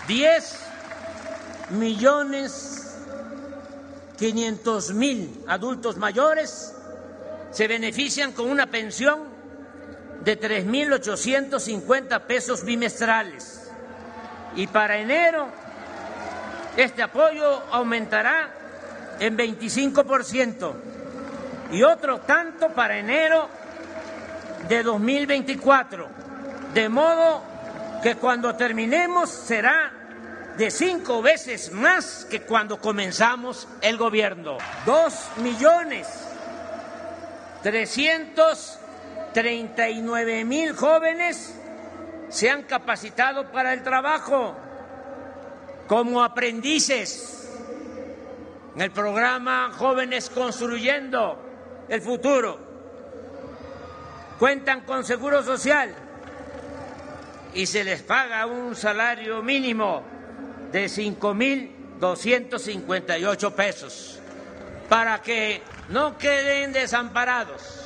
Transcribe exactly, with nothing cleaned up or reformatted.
diez millones quinientos mil adultos mayores se benefician con una pensión de tres mil ochocientos cincuenta pesos bimestrales. Y para enero, este apoyo aumentará en veinticinco por ciento y otro tanto para enero de dos mil veinticuatro, de modo que cuando terminemos será de cinco veces más que cuando comenzamos el gobierno. Dos millones trescientos treinta y nueve mil jóvenes se han capacitado para el trabajo como aprendices en el programa Jóvenes Construyendo el Futuro. Cuentan con seguro social y se les paga un salario mínimo de cinco mil doscientos cincuenta y ocho pesos para que no queden desamparados.